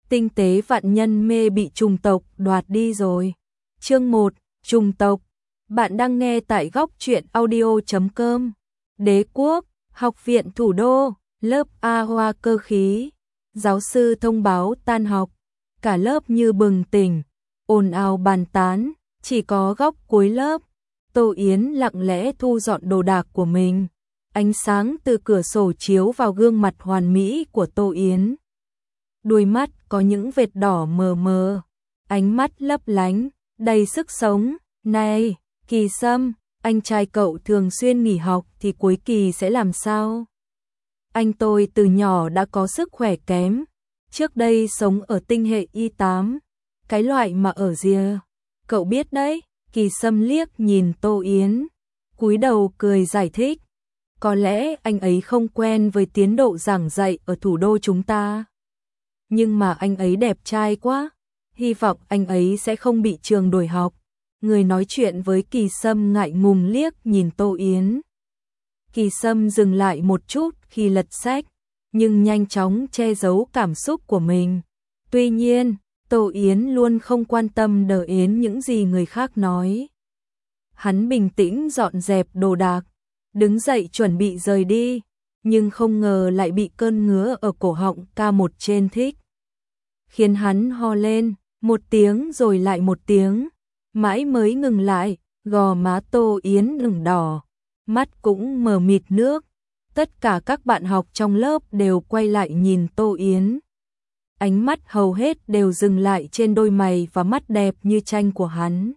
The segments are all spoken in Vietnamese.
Tinh tế vạn nhân mê bị trùng tộc đoạt đi rồi. Chương 1, trùng tộc. Bạn đang nghe tại góc truyện audio.com. Đế quốc, học viện thủ đô, lớp A Hoa cơ khí. Giáo sư thông báo tan học. Cả lớp như bừng tỉnh, ồn ào bàn tán, chỉ có góc cuối lớp. Tô Yến lặng lẽ thu dọn đồ đạc của mình. Ánh sáng từ cửa sổ chiếu vào gương mặt hoàn mỹ của Tô Yến. Đuôi mắt có những vệt đỏ mờ mờ, ánh mắt lấp lánh, đầy sức sống. Này, Kỳ Sâm, anh trai cậu thường xuyên nghỉ học thì cuối kỳ sẽ làm sao? Anh tôi từ nhỏ đã có sức khỏe kém, trước đây sống ở tinh hệ Y8, cái loại mà ở rìa. Cậu biết đấy, Kỳ Sâm liếc nhìn Tô Yến, cúi đầu cười giải thích. Có lẽ anh ấy không quen với tiến độ giảng dạy ở thủ đô chúng ta. Nhưng mà anh ấy đẹp trai quá, hy vọng anh ấy sẽ không bị trường đuổi học. Người nói chuyện với Kỳ Sâm ngại ngùng liếc nhìn Tô Yến. Kỳ Sâm dừng lại một chút khi lật sách, nhưng nhanh chóng che giấu cảm xúc của mình. Tuy nhiên, Tô Yến luôn không quan tâm đờ yến những gì người khác nói. Hắn bình tĩnh dọn dẹp đồ đạc, đứng dậy chuẩn bị rời đi, nhưng không ngờ lại bị cơn ngứa ở cổ họng K1 trên thích. Khiến hắn ho lên, một tiếng rồi lại một tiếng, mãi mới ngừng lại, gò má Tô Yến ửng đỏ, mắt cũng mờ mịt nước. Tất cả các bạn học trong lớp đều quay lại nhìn Tô Yến. Ánh mắt hầu hết đều dừng lại trên đôi mày và mắt đẹp như tranh của hắn.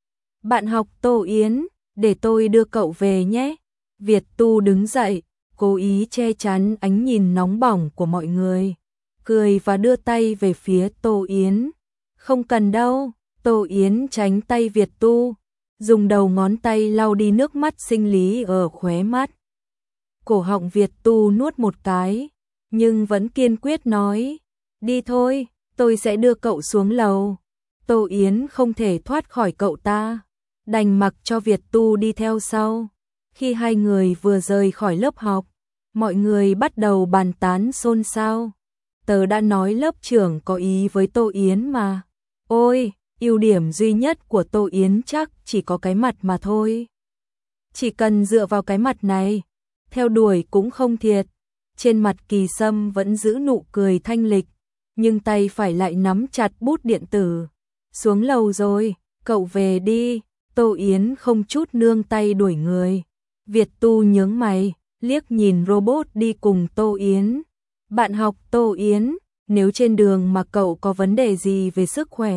Bạn học Tô Yến, để tôi đưa cậu về nhé. Việt Tu đứng dậy, cố ý che chắn ánh nhìn nóng bỏng của mọi người, cười và đưa tay về phía Tô Yến. Không cần đâu. Tô Yến tránh tay Việt Tu, dùng đầu ngón tay lau đi nước mắt sinh lý ở khóe mắt. Cổ họng Việt Tu nuốt một cái, nhưng vẫn kiên quyết nói, đi thôi, tôi sẽ đưa cậu xuống lầu. Tô Yến không thể thoát khỏi cậu ta, đành mặc cho Việt Tu đi theo sau. Khi hai người vừa rời khỏi lớp học, mọi người bắt đầu bàn tán xôn xao. Tớ đã nói lớp trưởng có ý với Tô Yến mà. Ôi, ưu điểm duy nhất của Tô Yến chắc chỉ có cái mặt mà thôi. Chỉ cần dựa vào cái mặt này, theo đuổi cũng không thiệt. Trên mặt Kỳ Sâm vẫn giữ nụ cười thanh lịch, nhưng tay phải lại nắm chặt bút điện tử. Xuống lầu rồi, cậu về đi. Tô Yến không chút nương tay đuổi người. Việt Tu nhướng mày, liếc nhìn robot đi cùng Tô Yến. Bạn học Tô Yến, nếu trên đường mà cậu có vấn đề gì về sức khỏe,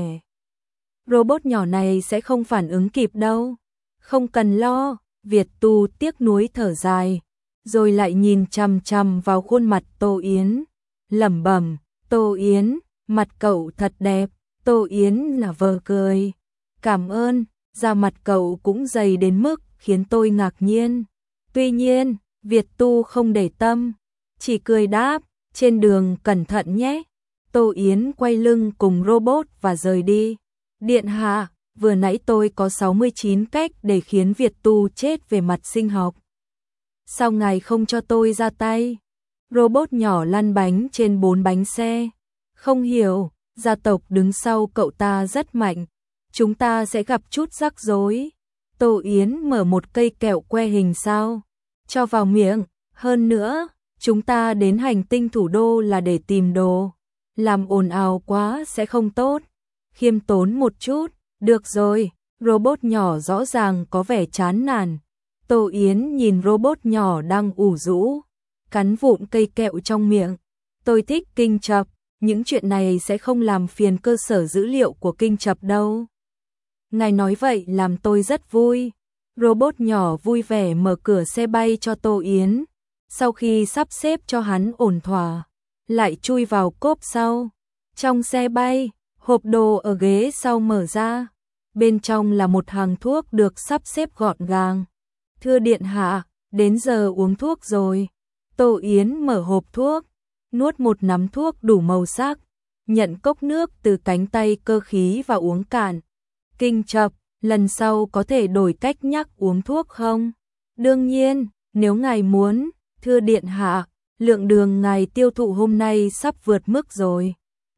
robot nhỏ này sẽ không phản ứng kịp đâu. Không cần lo. Việt Tu tiếc nuối thở dài, rồi lại nhìn chằm chằm vào khuôn mặt Tô Yến, lẩm bẩm, Tô Yến, mặt cậu thật đẹp. Tô Yến là vờ cười. Cảm ơn, da mặt cậu cũng dày đến mức khiến tôi ngạc nhiên. Tuy nhiên, Việt Tu không để tâm, chỉ cười đáp, trên đường cẩn thận nhé. Tô Yến quay lưng cùng robot và rời đi. Điện hạ, vừa nãy tôi có 69 cách để khiến Việt Tu chết về mặt sinh học. Sao ngài không cho tôi ra tay? Robot nhỏ lăn bánh trên 4 bánh xe. Không hiểu, gia tộc đứng sau cậu ta rất mạnh. Chúng ta sẽ gặp chút rắc rối. Tô Yến mở một cây kẹo que hình sao, cho vào miệng. Hơn nữa, chúng ta đến hành tinh thủ đô là để tìm đồ. Làm ồn ào quá sẽ không tốt. Khiêm tốn một chút. Được rồi. Robot nhỏ rõ ràng có vẻ chán nản. Tô Yến nhìn robot nhỏ đang ủ rũ, cắn vụn cây kẹo trong miệng. Tôi thích Kinh Chập, những chuyện này sẽ không làm phiền cơ sở dữ liệu của Kinh Chập đâu. Ngài nói vậy làm tôi rất vui. Robot nhỏ vui vẻ mở cửa xe bay cho Tô Yến. Sau khi sắp xếp cho hắn ổn thỏa, lại chui vào cốp sau. Trong xe bay, hộp đồ ở ghế sau mở ra. Bên trong là một hàng thuốc được sắp xếp gọn gàng. Thưa điện hạ, đến giờ uống thuốc rồi. Tô Yến mở hộp thuốc, nuốt một nắm thuốc đủ màu sắc, nhận cốc nước từ cánh tay cơ khí và uống cạn. Kinh Chập, lần sau có thể đổi cách nhắc uống thuốc không? Đương nhiên, nếu ngài muốn. Thưa điện hạ, lượng đường ngài tiêu thụ hôm nay sắp vượt mức rồi.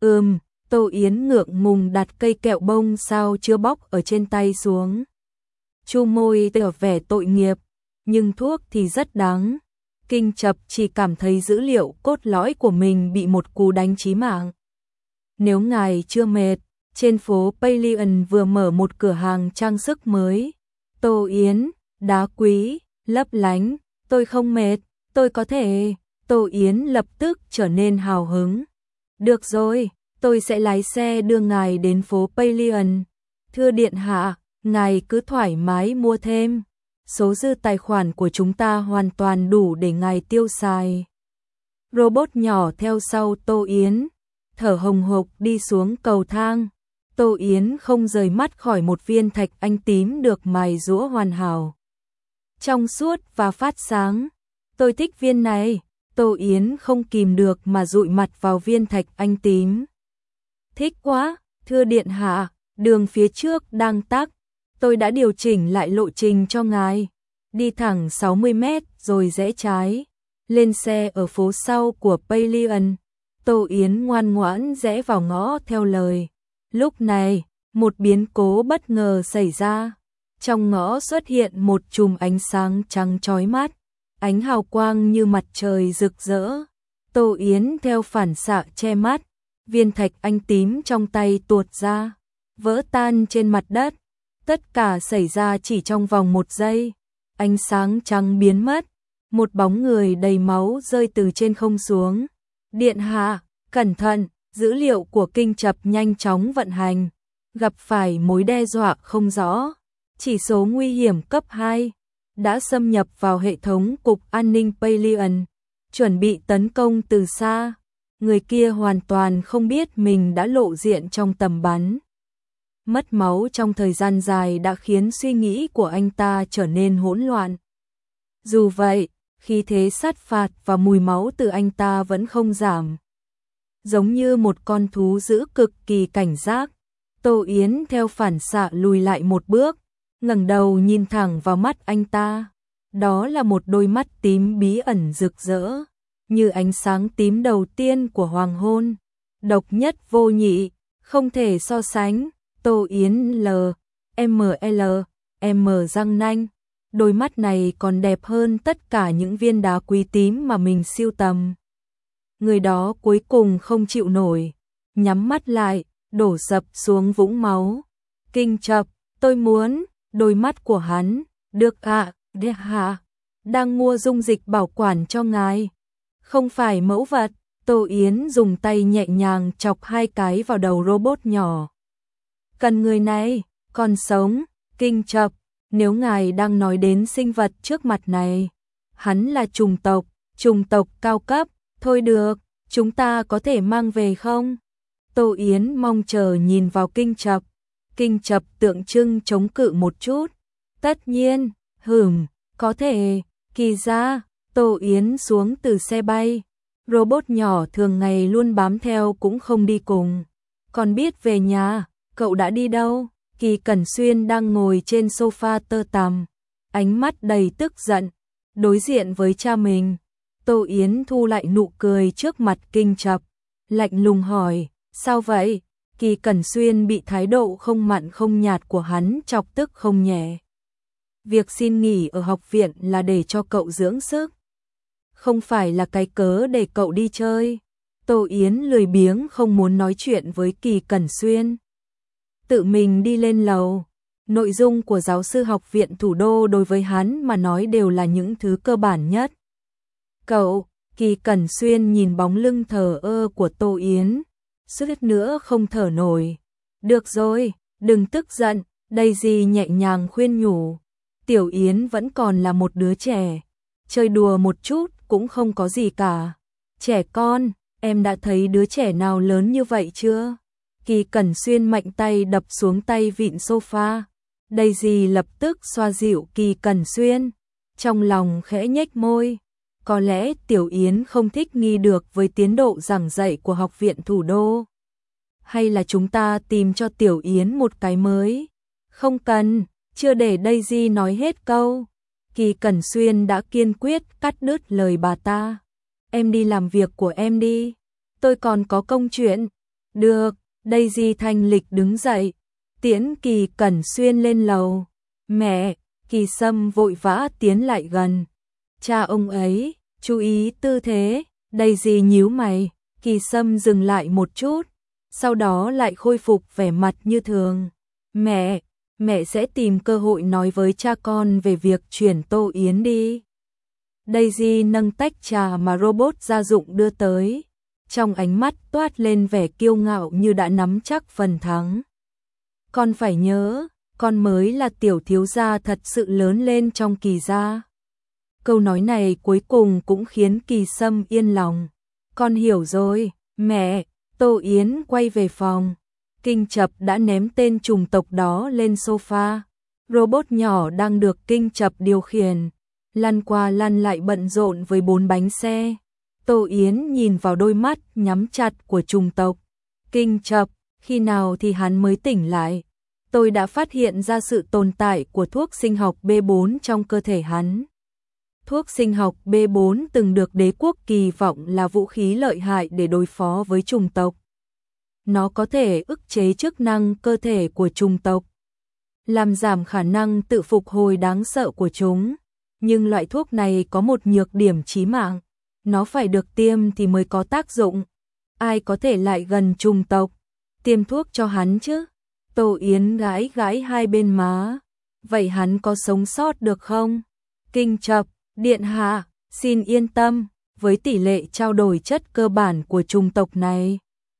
Tô Yến ngượng ngùng đặt cây kẹo bông sao chưa bóc ở trên tay xuống. Chu môi tỏ vẻ tội nghiệp, nhưng thuốc thì rất đắng. Kinh Chập chỉ cảm thấy dữ liệu cốt lõi của mình bị một cú đánh chí mạng. Nếu ngài chưa mệt, trên phố Pavilion vừa mở một cửa hàng trang sức mới. Tô Yến, đá quý, lấp lánh, tôi không mệt, tôi có thể. Tô Yến lập tức trở nên hào hứng. Được rồi, tôi sẽ lái xe đưa ngài đến phố Pavilion. Thưa điện hạ, ngài cứ thoải mái mua thêm. Số dư tài khoản của chúng ta hoàn toàn đủ để ngài tiêu xài. Robot nhỏ theo sau Tô Yến, thở hồng hộc đi xuống cầu thang. Tô Yến không rời mắt khỏi một viên thạch anh tím được mài giũa hoàn hảo, trong suốt và phát sáng. Tôi thích viên này. Tô Yến không kìm được mà dụi mặt vào viên thạch anh tím. Thích quá, thưa điện hạ, đường phía trước đang tắc. Tôi đã điều chỉnh lại lộ trình cho ngài. Đi thẳng 60 mét rồi rẽ trái. Lên xe ở phố sau của Pavilion. Tô Yến ngoan ngoãn rẽ vào ngõ theo lời. Lúc này, một biến cố bất ngờ xảy ra. Trong ngõ xuất hiện một chùm ánh sáng trắng chói mắt. Ánh hào quang như mặt trời rực rỡ. Tô Yến theo phản xạ che mắt. Viên thạch anh tím trong tay tuột ra, vỡ tan trên mặt đất. Tất cả xảy ra chỉ trong vòng 1 giây. Ánh sáng trắng biến mất. Một bóng người đầy máu rơi từ trên không xuống. Điện hạ, cẩn thận, dữ liệu của Kinh Chập nhanh chóng vận hành. Gặp phải mối đe dọa không rõ. Chỉ số nguy hiểm cấp 2 đã xâm nhập vào hệ thống cục an ninh Pavilion, chuẩn bị tấn công từ xa. Người kia hoàn toàn không biết mình đã lộ diện trong tầm bắn. Mất máu trong thời gian dài đã khiến suy nghĩ của anh ta trở nên hỗn loạn. Dù vậy, khí thế sát phạt và mùi máu từ anh ta vẫn không giảm. Giống như một con thú dữ cực kỳ cảnh giác, Tô Yến theo phản xạ lùi lại một bước, ngẩng đầu nhìn thẳng vào mắt anh ta. Đó là một đôi mắt tím bí ẩn rực rỡ, như ánh sáng tím đầu tiên của hoàng hôn, độc nhất vô nhị, không thể so sánh. Tô Yến M răng nanh, đôi mắt này còn đẹp hơn tất cả những viên đá quý tím mà mình sưu tầm. Người đó cuối cùng không chịu nổi, nhắm mắt lại, đổ sập xuống vũng máu. Kinh Chập, tôi muốn. Đôi mắt của hắn, được ạ, điện hạ, đang mua dung dịch bảo quản cho ngài. Không phải mẫu vật. Tô Yến dùng tay nhẹ nhàng chọc 2 cái vào đầu robot nhỏ. Cần người này, còn sống. Kinh Chập, nếu ngài đang nói đến sinh vật trước mặt này, hắn là trùng tộc cao cấp. Thôi được, chúng ta có thể mang về không? Tô Yến mong chờ nhìn vào Kinh Chập. Kinh Chập tượng trưng chống cự một chút. Tất nhiên, có thể. Kỳ ra, Tô Yến xuống từ xe bay. Robot nhỏ thường ngày luôn bám theo cũng không đi cùng. Còn biết về nhà, cậu đã đi đâu? Kỳ Cẩn Xuyên đang ngồi trên sofa tơ tằm, ánh mắt đầy tức giận, đối diện với cha mình. Tô Yến thu lại nụ cười trước mặt Kinh Chập, lạnh lùng hỏi, sao vậy? Kỳ Cẩn Xuyên bị thái độ không mặn không nhạt của hắn chọc tức không nhẹ. Việc xin nghỉ ở học viện là để cho cậu dưỡng sức, không phải là cái cớ để cậu đi chơi. Tô Yến lười biếng không muốn nói chuyện với Kỳ Cẩn Xuyên. Tự mình đi lên lầu. Nội dung của giáo sư học viện thủ đô đối với hắn mà nói đều là những thứ cơ bản nhất. Cậu, Kỳ Cẩn Xuyên nhìn bóng lưng thờ ơ của Tô Yến, suýt nữa không thở nổi. Được rồi, đừng tức giận, Daisy nhẹ nhàng khuyên nhủ. Tiểu Yến vẫn còn là một đứa trẻ, chơi đùa một chút cũng không có gì cả. Trẻ con, em đã thấy đứa trẻ nào lớn như vậy chưa? Kỳ Cẩn Xuyên mạnh tay đập xuống tay vịn sofa. Daisy lập tức xoa dịu Kỳ Cẩn Xuyên, trong lòng khẽ nhếch môi. Có lẽ Tiểu Yến không thích nghi được với tiến độ giảng dạy của học viện thủ đô. Hay là chúng ta tìm cho Tiểu Yến một cái mới? Không cần, chưa để Daisy nói hết câu. Kỳ Cẩn Xuyên đã kiên quyết cắt đứt lời bà ta. Em đi làm việc của em đi, tôi còn có công chuyện. Được, Daisy thanh lịch đứng dậy, tiễn Kỳ Cẩn Xuyên lên lầu. Mẹ, Kỳ Sâm vội vã tiến lại gần. Cha ông ấy, chú ý tư thế. Daisy nhíu mày, Kỳ Sâm dừng lại một chút, sau đó lại khôi phục vẻ mặt như thường. Mẹ sẽ tìm cơ hội nói với cha con về việc chuyển Tô Yến đi. Daisy nâng tách trà mà robot gia dụng đưa tới, trong ánh mắt toát lên vẻ kiêu ngạo như đã nắm chắc phần thắng. Con phải nhớ, con mới là tiểu thiếu gia thật sự lớn lên trong Kỳ gia. Câu nói này cuối cùng cũng khiến Kỳ Sâm yên lòng. Con hiểu rồi, mẹ. Tô Yến quay về phòng. Kinh Chập đã ném tên trùng tộc đó lên sofa. Robot nhỏ đang được Kinh Chập điều khiển, lăn qua lăn lại bận rộn với 4 bánh xe. Tô Yến nhìn vào đôi mắt nhắm chặt của trùng tộc. Kinh Chập, khi nào thì hắn mới tỉnh lại? Tôi đã phát hiện ra sự tồn tại của thuốc sinh học B4 trong cơ thể hắn. Thuốc sinh học B4 từng được đế quốc kỳ vọng là vũ khí lợi hại để đối phó với trùng tộc. Nó có thể ức chế chức năng cơ thể của trùng tộc, làm giảm khả năng tự phục hồi đáng sợ của chúng. Nhưng loại thuốc này có một nhược điểm chí mạng, nó phải được tiêm thì mới có tác dụng. Ai có thể lại gần trùng tộc, tiêm thuốc cho hắn chứ? Tô Yến gãi gãi hai bên má. Vậy hắn có sống sót được không? Kinh Chập, điện hạ, xin yên tâm, với tỷ lệ trao đổi chất cơ bản của trùng tộc này,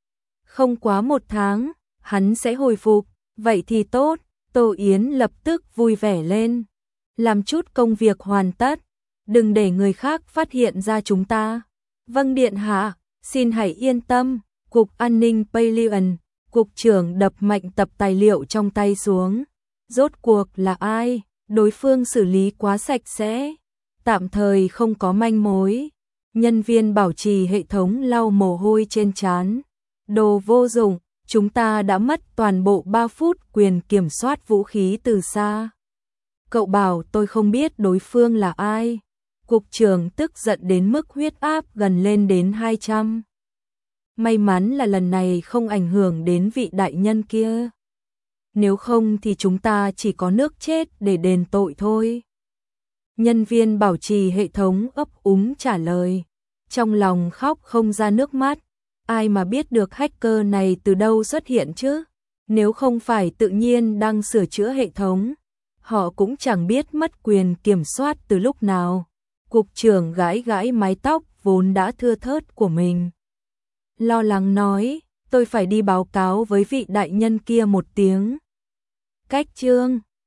không quá 1 tháng, hắn sẽ hồi phục. Vậy thì tốt. Tô Yến lập tức vui vẻ lên. Làm chút công việc hoàn tất, đừng để người khác phát hiện ra chúng ta. Vâng điện hạ, xin hãy yên tâm. Cục An ninh Pelion, cục trưởng đập mạnh tập tài liệu trong tay xuống. Rốt cuộc là ai? Đối phương xử lý quá sạch sẽ, tạm thời không có manh mối. Nhân viên bảo trì hệ thống lau mồ hôi trên trán. Đồ vô dụng, chúng ta đã mất toàn bộ 3 phút quyền kiểm soát vũ khí từ xa. Cậu bảo tôi không biết đối phương là ai. Cục trưởng tức giận đến mức huyết áp gần lên đến 200. May mắn là lần này không ảnh hưởng đến vị đại nhân kia. Nếu không thì chúng ta chỉ có nước chết để đền tội thôi. Nhân viên bảo trì hệ thống ấp úng trả lời, trong lòng khóc không ra nước mắt. Ai mà biết được hacker này từ đâu xuất hiện chứ? Nếu không phải tự nhiên đang sửa chữa hệ thống, họ cũng chẳng biết mất quyền kiểm soát từ lúc nào. Cục trưởng gãi gãi mái tóc vốn đã thưa thớt của mình, lo lắng nói, tôi phải đi báo cáo với vị đại nhân kia một tiếng. Cách chương